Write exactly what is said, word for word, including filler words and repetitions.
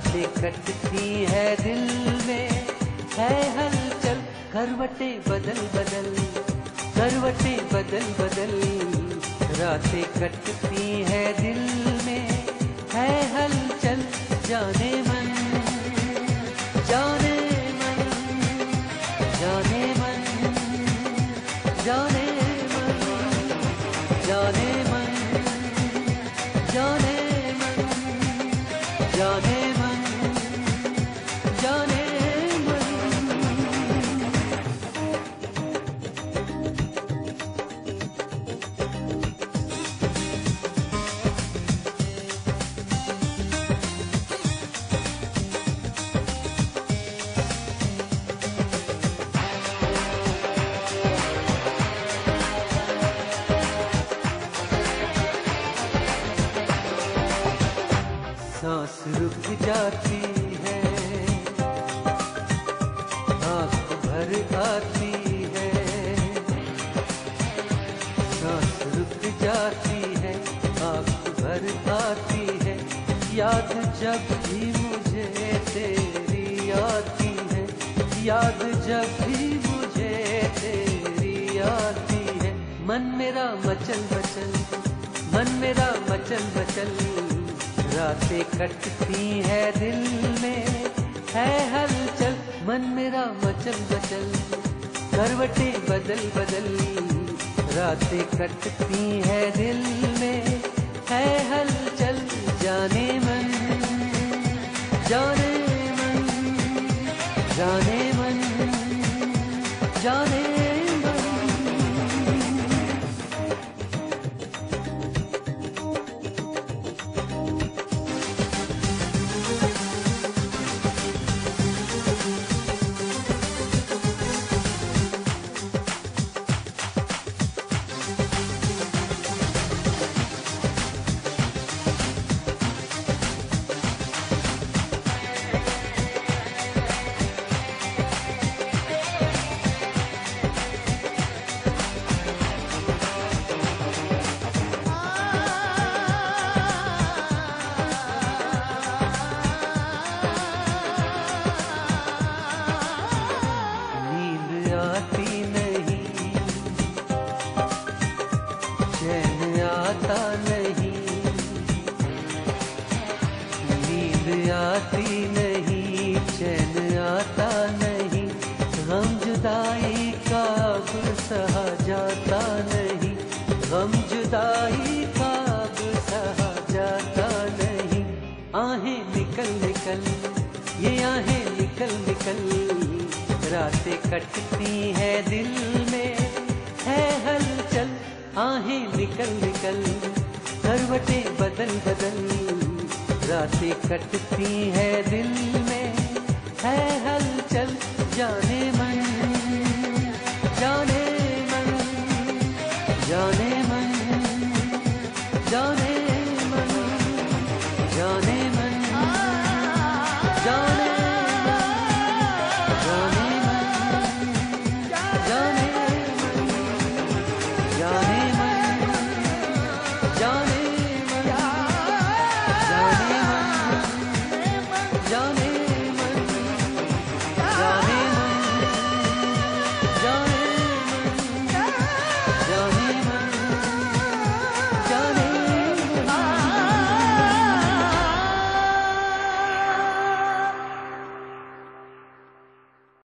रातें कटती है दिल में है हलचल। करवटें बदल बदल करवटें बदल बदल रातें कटती है दिल में है हलचल। जाने मन जाने मन जाने मन जाने मन जाने मन जाने मन जाने मन जाने सांस रुक जाती है, आँख भर आती है। सांस रुक जाती है, आँख भर आती है। याद जब भी मुझे तेरी आती है, याद जब भी मुझे तेरी आती है। मन मेरा मचल मचल मन मेरा मचल मचल रातें कटती है दिल में है हलचल। मन मेरा मचल मचल करवटें बदल बदल रातें कटती है दिल में है हलचल। जाने मन जाने मन जाने मन जाने आता नहीं, नींद आती नहीं, चैन आता नहीं। गम जुदाई का अब सहा जाता नहीं, गम जुदाई का अब सहा जाता नहीं। आहें निकल निकल ये आहें निकल निकल रातें कटती है दिल में है हलचल। आहें निकल निकल करवटें बदल बदल रातें कटती है दिल में है हलचल। जाने मन जाने मन जाने मन जाने